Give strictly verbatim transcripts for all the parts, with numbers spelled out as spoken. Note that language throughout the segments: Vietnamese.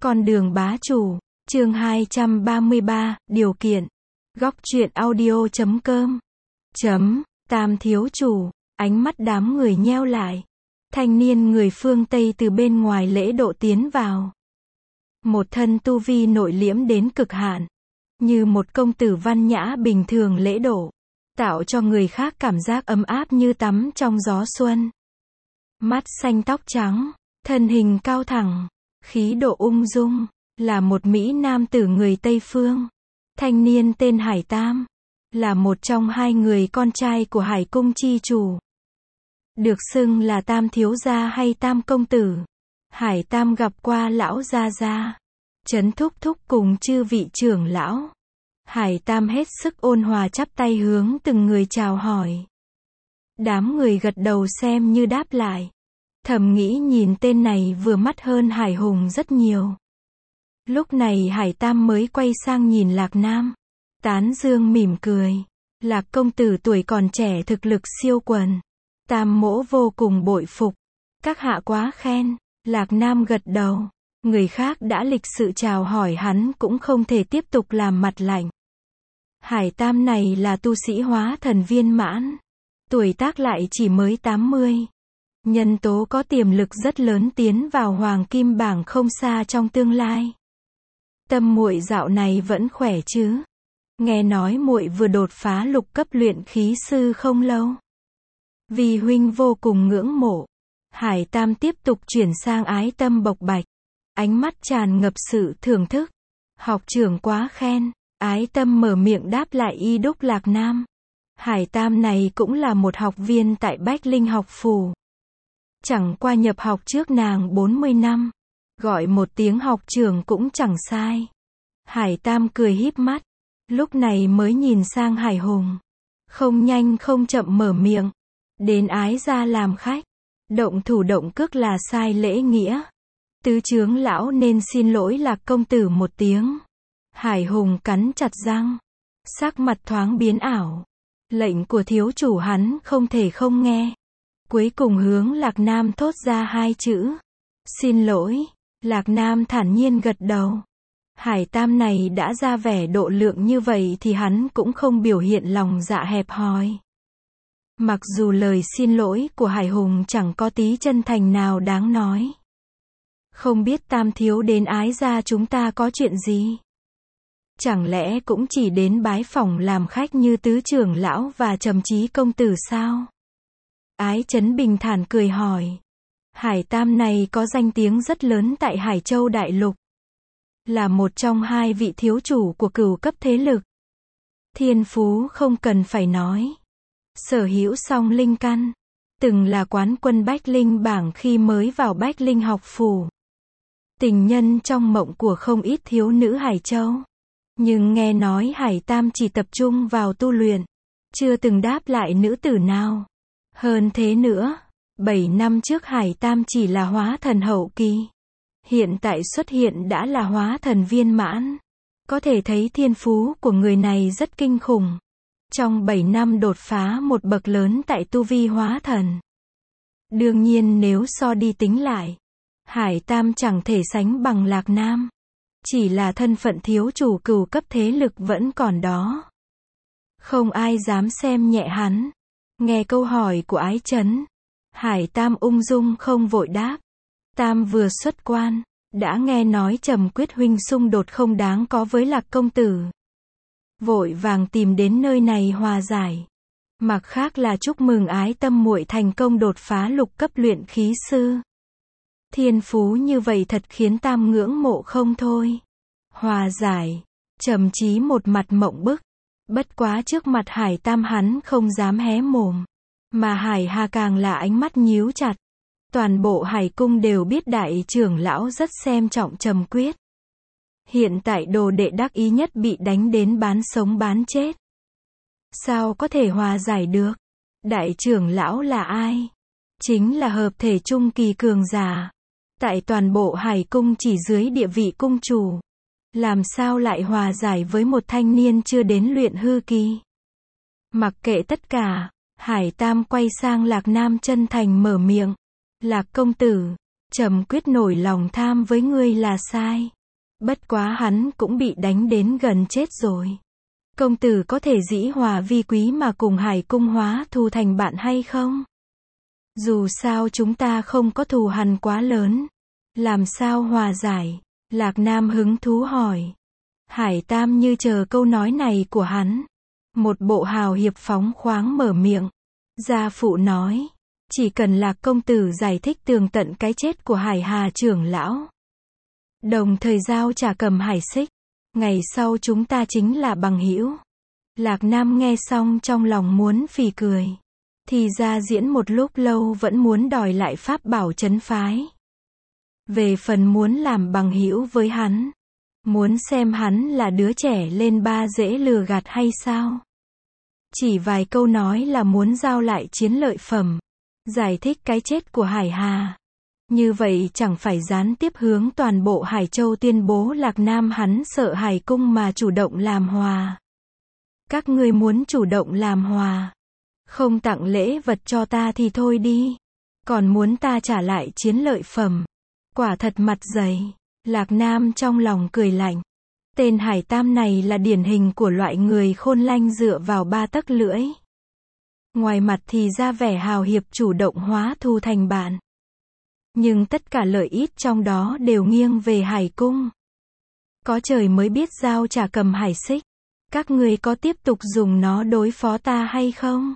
Con đường bá chủ, chương hai trăm ba mươi ba, điều kiện. Góc truyện audio chấm com. Chấm, Tam thiếu chủ, ánh mắt đám người nheo lại. Thanh niên người phương Tây từ bên ngoài lễ độ tiến vào. Một thân tu vi nội liễm đến cực hạn. Như một công tử văn nhã bình thường lễ độ. Tạo cho người khác cảm giác ấm áp như tắm trong gió xuân. Mắt xanh tóc trắng, thân hình cao thẳng, khí độ ung dung, là một mỹ nam tử người Tây Phương. Thanh niên tên Hải Tam, là một trong hai người con trai của Hải cung chi chủ. Được xưng là Tam thiếu gia hay Tam công tử. Hải Tam gặp qua lão gia gia, Trấn thúc thúc cùng chư vị trưởng lão. Hải Tam hết sức ôn hòa chắp tay hướng từng người chào hỏi. Đám người gật đầu xem như đáp lại. Thầm nghĩ nhìn tên này vừa mắt hơn Hải Hùng rất nhiều. Lúc này Hải Tam mới quay sang nhìn Lạc Nam. Tán dương mỉm cười. Lạc công tử tuổi còn trẻ thực lực siêu quần. Tam mỗ vô cùng bội phục. Các hạ quá khen. Lạc Nam gật đầu. Người khác đã lịch sự chào hỏi hắn cũng không thể tiếp tục làm mặt lạnh. Hải Tam này là tu sĩ hóa thần viên mãn. Tuổi tác lại chỉ mới tám mươi. Nhân tố có tiềm lực rất lớn tiến vào hoàng kim bảng không xa trong tương lai. Tâm muội dạo này vẫn khỏe chứ? Nghe nói muội vừa đột phá lục cấp luyện khí sư không lâu. Vì huynh vô cùng ngưỡng mộ. Hải Tam tiếp tục chuyển sang ái tâm bộc bạch. Ánh mắt tràn ngập sự thưởng thức. Học trưởng quá khen. Ái tâm mở miệng đáp lại y đúc Lạc Nam. Hải Tam này cũng là một học viên tại Bách Linh học phủ. Chẳng qua nhập học trước nàng bốn mươi năm. Gọi một tiếng học trưởng cũng chẳng sai. Hải Tam cười híp mắt. Lúc này mới nhìn sang Hải Hùng. Không nhanh không chậm mở miệng. Đến ái ra làm khách. Động thủ động cước là sai lễ nghĩa. Tứ chướng lão nên xin lỗi Lạc công tử một tiếng. Hải Hùng cắn chặt răng. Sắc mặt thoáng biến ảo. Lệnh của thiếu chủ hắn không thể không nghe. Cuối cùng hướng Lạc Nam thốt ra hai chữ. Xin lỗi. Lạc Nam thản nhiên gật đầu. Hải Tam này đã ra vẻ độ lượng như vậy thì hắn cũng không biểu hiện lòng dạ hẹp hòi. Mặc dù lời xin lỗi của Hải Hùng chẳng có tí chân thành nào đáng nói. Không biết Tam thiếu đến ái gia chúng ta có chuyện gì? Chẳng lẽ cũng chỉ đến bái phỏng làm khách như tứ trưởng lão và Trầm Chí công tử sao? Ái Chấn bình thản cười hỏi. Hải Tam này có danh tiếng rất lớn tại Hải Châu Đại Lục. Là một trong hai vị thiếu chủ của cửu cấp thế lực. Thiên phú không cần phải nói. Sở hữu song linh căn. Từng là quán quân Bách Linh bảng khi mới vào Bách Linh học phủ. Tình nhân trong mộng của không ít thiếu nữ Hải Châu. Nhưng nghe nói Hải Tam chỉ tập trung vào tu luyện. Chưa từng đáp lại nữ tử nào. Hơn thế nữa, bảy năm trước Hải Tam chỉ là hóa thần hậu kỳ. Hiện tại xuất hiện đã là hóa thần viên mãn. Có thể thấy thiên phú của người này rất kinh khủng. Trong bảy năm đột phá một bậc lớn tại tu vi hóa thần. Đương nhiên nếu so đi tính lại, Hải Tam chẳng thể sánh bằng Lạc Nam. Chỉ là thân phận thiếu chủ cửu cấp thế lực vẫn còn đó. Không ai dám xem nhẹ hắn. Nghe câu hỏi của Ái Chấn, Hải Tam ung dung không vội đáp. Tam vừa xuất quan, đã nghe nói Trầm Quyết huynh xung đột không đáng có với Lạc công tử. Vội vàng tìm đến nơi này hòa giải. Mặt khác là chúc mừng Ái Tâm muội thành công đột phá lục cấp luyện khí sư. Thiên phú như vậy thật khiến Tam ngưỡng mộ không thôi. Hòa giải. Trầm Chí một mặt mộng bức. Bất quá trước mặt Hải Tam hắn không dám hé mồm. Mà Hải Hà càng là ánh mắt nhíu chặt. Toàn bộ Hải cung đều biết đại trưởng lão rất xem trọng Trầm Quyết. Hiện tại đồ đệ đắc ý nhất bị đánh đến bán sống bán chết. Sao có thể hòa giải được? Đại trưởng lão là ai? Chính là hợp thể trung kỳ cường giả. Tại toàn bộ Hải cung chỉ dưới địa vị cung chủ. Làm sao lại hòa giải với một thanh niên chưa đến luyện hư kỳ? Mặc kệ tất cả, Hải Tam quay sang Lạc Nam chân thành mở miệng. Lạc công tử, Trầm quyết nổi lòng tham với ngươi là sai. Bất quá hắn cũng bị đánh đến gần chết rồi. Công tử có thể dĩ hòa vi quý mà cùng Hải Cung hóa thù thành bạn hay không? Dù sao chúng ta không có thù hằn quá lớn. Làm sao hòa giải? Lạc Nam hứng thú hỏi. Hải Tam như chờ câu nói này của hắn. Một bộ hào hiệp phóng khoáng mở miệng. Gia phụ nói. Chỉ cần Lạc công tử giải thích tường tận cái chết của Hải Hà trưởng lão. Đồng thời giao trả cầm hải xích. Ngày sau chúng ta chính là bằng hữu. Lạc Nam nghe xong trong lòng muốn phì cười. Thì ra diễn một lúc lâu vẫn muốn đòi lại pháp bảo trấn phái. Về phần muốn làm bằng hữu với hắn. Muốn xem hắn là đứa trẻ lên ba dễ lừa gạt hay sao? Chỉ vài câu nói là muốn giao lại chiến lợi phẩm. Giải thích cái chết của Hải Hà. Như vậy chẳng phải gián tiếp hướng toàn bộ Hải Châu tuyên bố Lạc Nam hắn sợ Hải Cung mà chủ động làm hòa. Các ngươi muốn chủ động làm hòa. Không tặng lễ vật cho ta thì thôi đi. Còn muốn ta trả lại chiến lợi phẩm. Quả thật mặt dày. Lạc Nam trong lòng cười lạnh. Tên Hải Tam này là điển hình của loại người khôn lanh dựa vào ba tấc lưỡi. Ngoài mặt thì ra vẻ hào hiệp chủ động hóa thù thành bạn. Nhưng tất cả lợi ích trong đó đều nghiêng về Hải Cung. Có trời mới biết giao trả cầm hải xích. Các ngươi có tiếp tục dùng nó đối phó ta hay không?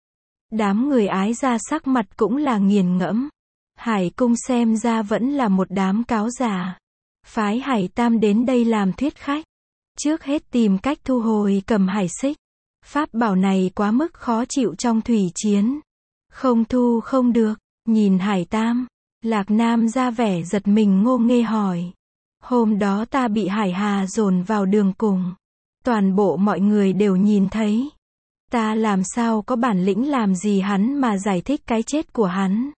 Đám người ái ra sắc mặt cũng là nghiền ngẫm. Hải Cung xem ra vẫn là một đám cáo già. Phái Hải Tam đến đây làm thuyết khách. Trước hết tìm cách thu hồi cầm hải xích. Pháp bảo này quá mức khó chịu trong thủy chiến. Không thu không được. Nhìn Hải Tam. Lạc Nam ra vẻ giật mình ngô nghê hỏi. Hôm đó ta bị Hải Hà dồn vào đường cùng. Toàn bộ mọi người đều nhìn thấy. Ta làm sao có bản lĩnh làm gì hắn mà giải thích cái chết của hắn.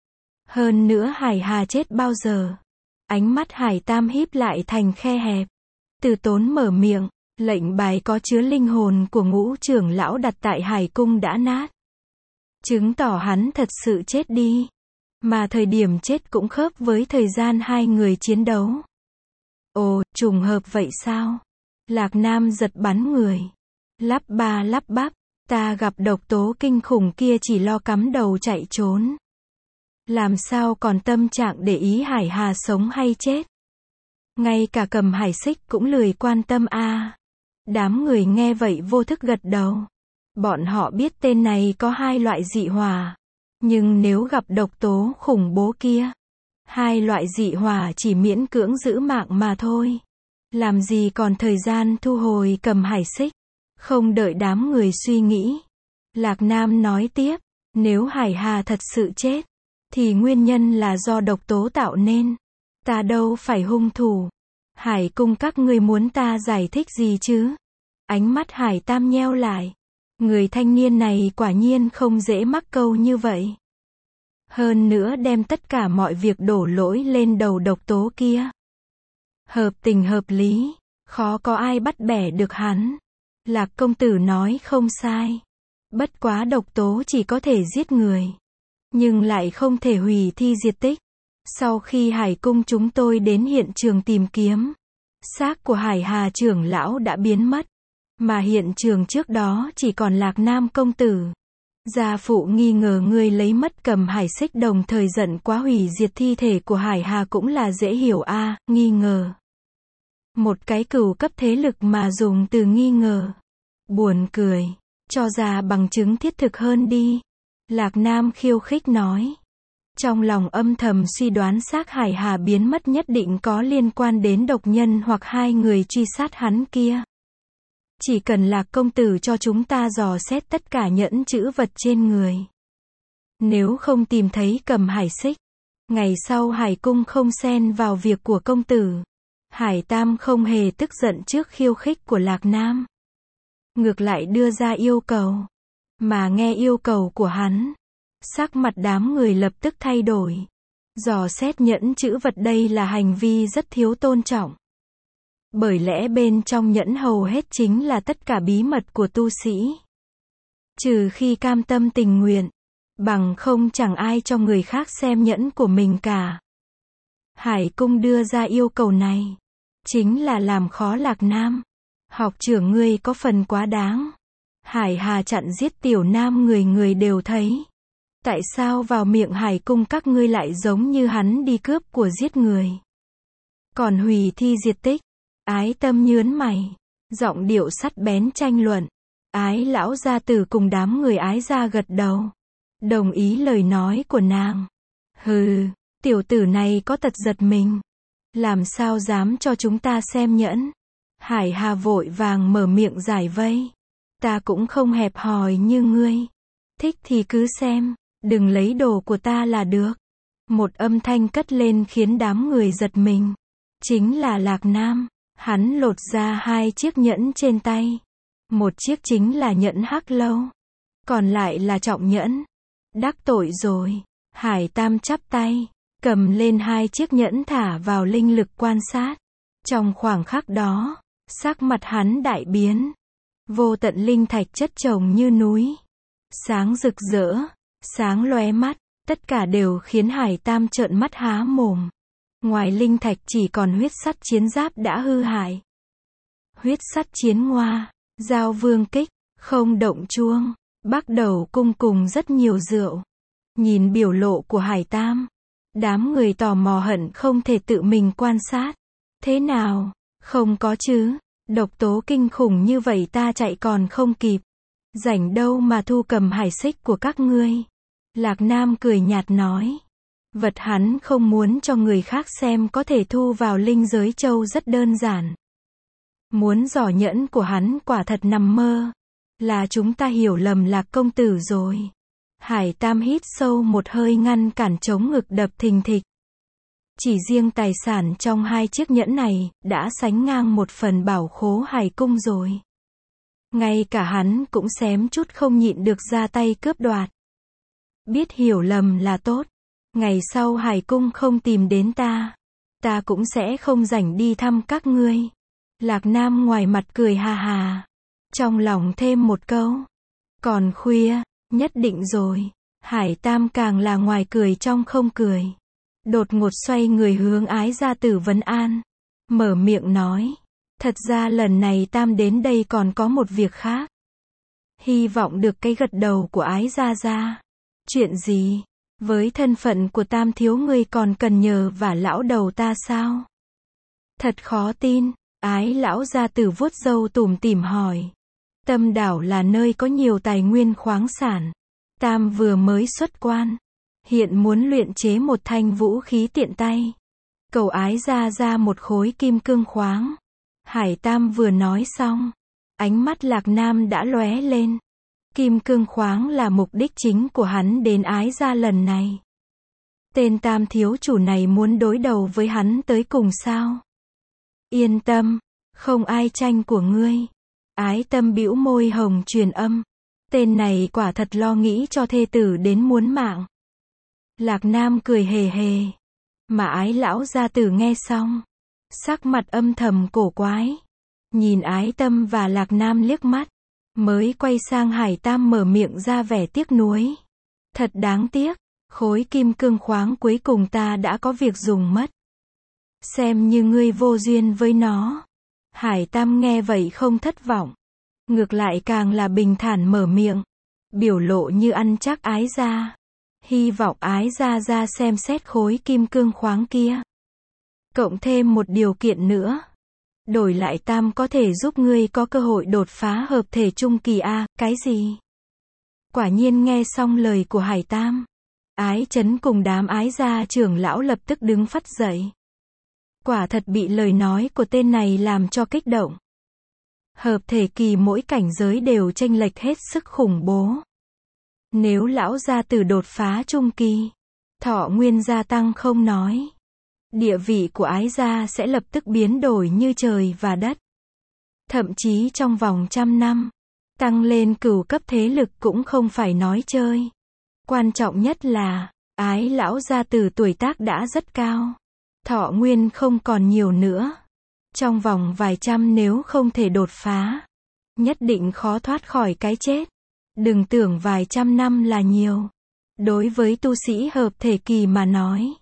Hơn nữa Hải Hà chết bao giờ? Ánh mắt Hải Tam híp lại thành khe hẹp. Từ Tốn mở miệng. Lệnh bài có chứa linh hồn của Ngũ trưởng lão đặt tại Hải Cung đã nát. Chứng tỏ hắn thật sự chết đi. Mà thời điểm chết cũng khớp với thời gian hai người chiến đấu. Ồ, trùng hợp vậy sao? Lạc Nam giật bắn người. Lắp ba lắp bắp. Ta gặp độc tố kinh khủng kia chỉ lo cắm đầu chạy trốn. Làm sao còn tâm trạng để ý Hải Hà sống hay chết? Ngay cả cầm hải xích cũng lười quan tâm a. À. Đám người nghe vậy vô thức gật đầu. Bọn họ biết tên này có hai loại dị hỏa. Nhưng nếu gặp độc tố khủng bố kia, hai loại dị hỏa chỉ miễn cưỡng giữ mạng mà thôi. Làm gì còn thời gian thu hồi cầm hải xích. Không đợi đám người suy nghĩ. Lạc Nam nói tiếp, nếu Hải Hà thật sự chết, thì nguyên nhân là do độc tố tạo nên. Ta đâu phải hung thủ. Hải Cung các ngươi muốn ta giải thích gì chứ? Ánh mắt Hải Tam nheo lại. Người thanh niên này quả nhiên không dễ mắc câu như vậy. Hơn nữa đem tất cả mọi việc đổ lỗi lên đầu độc tố kia. Hợp tình hợp lý, khó có ai bắt bẻ được hắn. Lạc công tử nói không sai. Bất quá độc tố chỉ có thể giết người, nhưng lại không thể hủy thi diệt tích. Sau khi Hải Cung chúng tôi đến hiện trường tìm kiếm, xác của Hải Hà trưởng lão đã biến mất. Mà hiện trường trước đó chỉ còn Lạc Nam công tử. Gia phụ nghi ngờ ngươi lấy mất cầm hải xích đồng thời giận quá hủy diệt thi thể của Hải Hà cũng là dễ hiểu a, à, nghi ngờ. Một cái cửu cấp thế lực mà dùng từ nghi ngờ. Buồn cười. Cho ra bằng chứng thiết thực hơn đi. Lạc Nam khiêu khích nói. Trong lòng âm thầm suy đoán xác Hải Hà biến mất nhất định có liên quan đến độc nhân hoặc hai người truy sát hắn kia. Chỉ cần Lạc công tử cho chúng ta dò xét tất cả nhẫn chữ vật trên người. Nếu không tìm thấy cầm hải xích, ngày sau Hải Cung không xen vào việc của công tử. Hải Tam không hề tức giận trước khiêu khích của Lạc Nam. Ngược lại đưa ra yêu cầu. Mà nghe yêu cầu của hắn, sắc mặt đám người lập tức thay đổi. Dò xét nhẫn chữ vật đây là hành vi rất thiếu tôn trọng. Bởi lẽ bên trong nhẫn hầu hết chính là tất cả bí mật của tu sĩ. Trừ khi cam tâm tình nguyện, bằng không chẳng ai cho người khác xem nhẫn của mình cả. Hải Cung đưa ra yêu cầu này, chính là làm khó Lạc Nam. Học trưởng ngươi có phần quá đáng. Hải Hà chặn giết Tiểu Nam người người đều thấy. Tại sao vào miệng Hải Cung các ngươi lại giống như hắn đi cướp của giết người? Còn hủy thi diệt tích. Ái Tâm nhớn mày, giọng điệu sắt bén tranh luận. Ái lão gia tử cùng đám người Ái gia gật đầu, đồng ý lời nói của nàng. Hừ, tiểu tử này có tật giật mình, làm sao dám cho chúng ta xem nhẫn. Hải Hà vội vàng mở miệng giải vây. Ta cũng không hẹp hòi như ngươi. Thích thì cứ xem, đừng lấy đồ của ta là được. Một âm thanh cất lên khiến đám người giật mình. Chính là Lạc Nam. Hắn lột ra hai chiếc nhẫn trên tay. Một chiếc chính là nhẫn hắc lâu, còn lại là trọng nhẫn. Đắc tội rồi. Hải Tam chắp tay, cầm lên hai chiếc nhẫn thả vào linh lực quan sát. Trong khoảng khắc đó, sắc mặt hắn đại biến. Vô tận linh thạch chất chồng như núi, sáng rực rỡ, sáng lóe mắt, tất cả đều khiến Hải Tam trợn mắt há mồm. Ngoài linh thạch chỉ còn huyết sắt chiến giáp đã hư hại. Huyết sắt chiến ngoa, giao vương kích, không động chuông, bắt đầu cung cùng rất nhiều rượu. Nhìn biểu lộ của Hải Tam, đám người tò mò hận không thể tự mình quan sát. Thế nào? Không có chứ. Độc tố kinh khủng như vậy ta chạy còn không kịp. Rảnh đâu mà thu cầm hải xích của các ngươi. Lạc Nam cười nhạt nói. Vật hắn không muốn cho người khác xem có thể thu vào linh giới châu rất đơn giản. Muốn giỏ nhẫn của hắn quả thật nằm mơ. Là chúng ta hiểu lầm Lạc công tử rồi. Hải Tam hít sâu một hơi ngăn cản chống ngực đập thình thịch. Chỉ riêng tài sản trong hai chiếc nhẫn này, đã sánh ngang một phần bảo khố Hải Cung rồi. Ngay cả hắn cũng xém chút không nhịn được ra tay cướp đoạt. Biết hiểu lầm là tốt. Ngày sau Hải Cung không tìm đến ta, ta cũng sẽ không rảnh đi thăm các ngươi. Lạc Nam ngoài mặt cười hà hà, trong lòng thêm một câu. Còn khuya, nhất định rồi. Hải Tam càng là ngoài cười trong không cười. Đột ngột xoay người hướng Ái gia tử vấn an. Mở miệng nói. Thật ra lần này Tam đến đây còn có một việc khác. Hy vọng được cái gật đầu của Ái gia gia. Chuyện gì? Với thân phận của Tam thiếu ngươi còn cần nhờ vả lão đầu ta sao? Thật khó tin. Ái lão gia tử vuốt râu tủm tỉm hỏi. Tâm đảo là nơi có nhiều tài nguyên khoáng sản. Tam vừa mới xuất quan, hiện muốn luyện chế một thanh vũ khí tiện tay. Cầu Ái gia gia một khối kim cương khoáng. Hải Tam vừa nói xong, ánh mắt Lạc Nam đã lóe lên. Kim cương khoáng là mục đích chính của hắn đến Ái gia lần này. Tên Tam thiếu chủ này muốn đối đầu với hắn tới cùng sao? Yên tâm, không ai tranh của ngươi. Ái Tâm bĩu môi hồng truyền âm. Tên này quả thật lo nghĩ cho thê tử đến muốn mạng. Lạc Nam cười hề hề. Mà Ái lão gia tử nghe xong, sắc mặt âm thầm cổ quái. Nhìn Ái Tâm và Lạc Nam liếc mắt, mới quay sang Hải Tam mở miệng ra vẻ tiếc nuối. Thật đáng tiếc, khối kim cương khoáng cuối cùng ta đã có việc dùng mất. Xem như ngươi vô duyên với nó. Hải Tam nghe vậy không thất vọng. Ngược lại càng là bình thản mở miệng. Biểu lộ như ăn chắc Ái gia. Hy vọng Ái gia gia xem xét khối kim cương khoáng kia. Cộng thêm một điều kiện nữa. Đổi lại Tam có thể giúp ngươi có cơ hội đột phá hợp thể trung kỳ a. Cái gì? Quả nhiên nghe xong lời của Hải Tam, Ái Chấn cùng đám Ái gia trưởng lão lập tức đứng phắt dậy. Quả thật bị lời nói của tên này làm cho kích động. Hợp thể kỳ mỗi cảnh giới đều chênh lệch hết sức khủng bố. Nếu lão gia tử đột phá trung kỳ, thọ nguyên gia tăng không nói. Địa vị của Ái gia sẽ lập tức biến đổi như trời và đất. Thậm chí trong vòng trăm năm, tăng lên cửu cấp thế lực cũng không phải nói chơi. Quan trọng nhất là, Ái lão gia tử tuổi tác đã rất cao. Thọ nguyên không còn nhiều nữa. Trong vòng vài trăm nếu không thể đột phá, nhất định khó thoát khỏi cái chết. Đừng tưởng vài trăm năm là nhiều. Đối với tu sĩ hợp thể kỳ mà nói,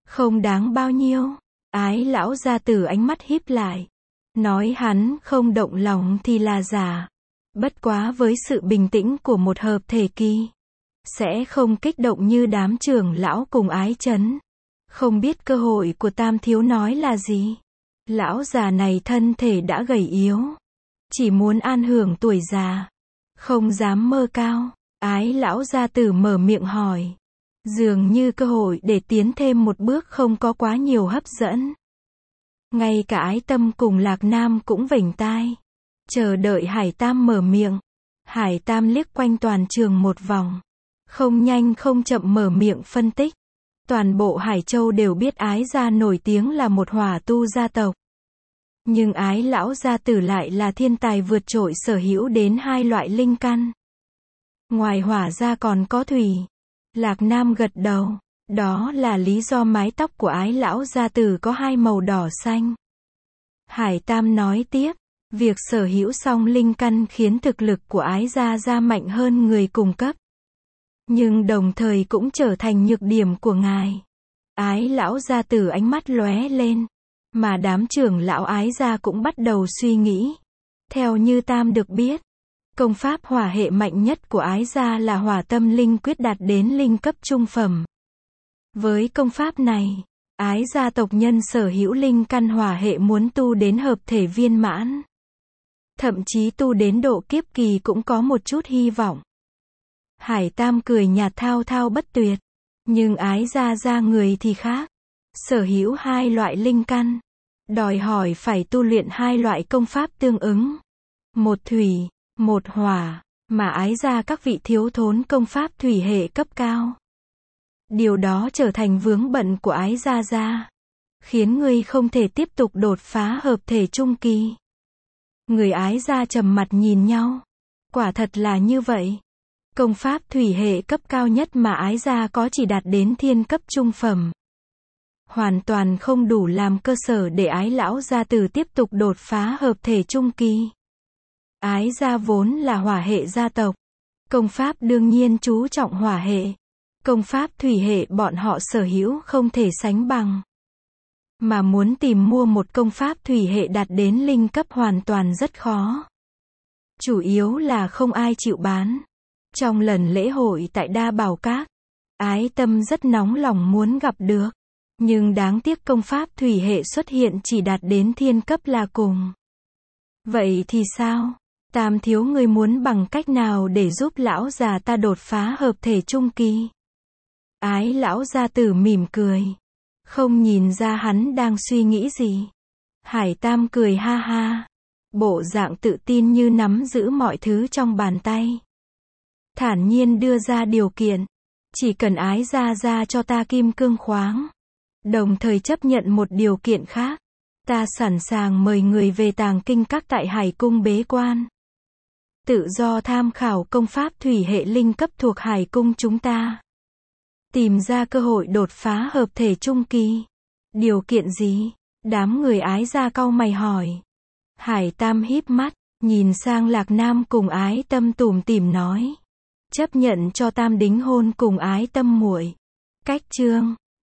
Không đáng bao nhiêu. Ái lão gia tử ánh mắt híp lại. Nói hắn không động lòng thì là giả. Bất quá với sự bình tĩnh của một hợp thể kỳ, sẽ không kích động như đám trưởng lão cùng ái chấn. Không biết cơ hội của Tam thiếu nói là gì. Lão già này thân thể đã gầy yếu. Chỉ muốn an hưởng tuổi già. Không dám mơ cao. Ái lão gia tử mở miệng hỏi. Dường như cơ hội để tiến thêm một bước không có quá nhiều hấp dẫn. Ngay cả Ái Tâm cùng Lạc Nam cũng vểnh tai. Chờ đợi Hải Tam mở miệng. Hải Tam liếc quanh toàn trường một vòng. Không nhanh không chậm mở miệng phân tích. Toàn bộ Hải Châu đều biết Ái gia nổi tiếng là một hỏa tu gia tộc. Nhưng Ái lão gia tử lại là thiên tài vượt trội sở hữu đến hai loại linh căn. Ngoài hỏa gia còn có thủy. Lạc Nam gật đầu. Đó là lý do mái tóc của Ái lão gia tử có hai màu đỏ xanh. Hải Tam nói tiếp. Việc sở hữu song linh căn khiến thực lực của Ái gia gia mạnh hơn người cùng cấp. Nhưng đồng thời cũng trở thành nhược điểm của ngài. Ái lão gia tử ánh mắt lóe lên. Mà đám trưởng lão Ái gia cũng bắt đầu suy nghĩ. Theo như Tam được biết, công pháp hỏa hệ mạnh nhất của Ái gia là Hỏa Tâm Linh Quyết đạt đến linh cấp trung phẩm. Với công pháp này, Ái gia tộc nhân sở hữu linh căn hỏa hệ muốn tu đến hợp thể viên mãn. Thậm chí tu đến độ kiếp kỳ cũng có một chút hy vọng. Hải Tam cười nhạt thao thao bất tuyệt. Nhưng Ái gia gia người thì khác. Sở hữu hai loại linh căn. Đòi hỏi phải tu luyện hai loại công pháp tương ứng. Một thủy, một hỏa. Mà Ái gia các vị thiếu thốn công pháp thủy hệ cấp cao. Điều đó trở thành vướng bận của Ái gia gia. Khiến ngươi không thể tiếp tục đột phá hợp thể trung kỳ. Người Ái gia trầm mặt nhìn nhau. Quả thật là như vậy. Công pháp thủy hệ cấp cao nhất mà Ái gia có chỉ đạt đến thiên cấp trung phẩm. Hoàn toàn không đủ làm cơ sở để Ái lão gia tử tiếp tục đột phá hợp thể trung kỳ. Ái gia vốn là hỏa hệ gia tộc. Công pháp đương nhiên chú trọng hỏa hệ. Công pháp thủy hệ bọn họ sở hữu không thể sánh bằng. Mà muốn tìm mua một công pháp thủy hệ đạt đến linh cấp hoàn toàn rất khó. Chủ yếu là không ai chịu bán. Trong lần lễ hội tại Đa Bảo Các, Ái Tâm rất nóng lòng muốn gặp được. Nhưng đáng tiếc công pháp thủy hệ xuất hiện chỉ đạt đến thiên cấp là cùng. Vậy thì sao? Tam thiếu ngươi muốn bằng cách nào để giúp lão già ta đột phá hợp thể trung kỳ? Ái lão gia tử mỉm cười. Không nhìn ra hắn đang suy nghĩ gì. Hải Tam cười ha ha. Bộ dạng tự tin như nắm giữ mọi thứ trong bàn tay. Thản nhiên đưa ra điều kiện. Chỉ cần Ái gia gia cho ta kim cương khoáng. Đồng thời chấp nhận một điều kiện khác. Ta sẵn sàng mời người về tàng kinh các tại Hải Cung bế quan. Tự do tham khảo công pháp thủy hệ linh cấp thuộc Hải Cung chúng ta. Tìm ra cơ hội đột phá hợp thể trung kỳ. Điều kiện gì? Đám người Ái gia cau mày hỏi. Hải Tam híp mắt, nhìn sang Lạc Nam cùng Ái Tâm tủm tỉm nói. Chấp nhận cho Tam đính hôn cùng Ái Tâm muội. Cách chương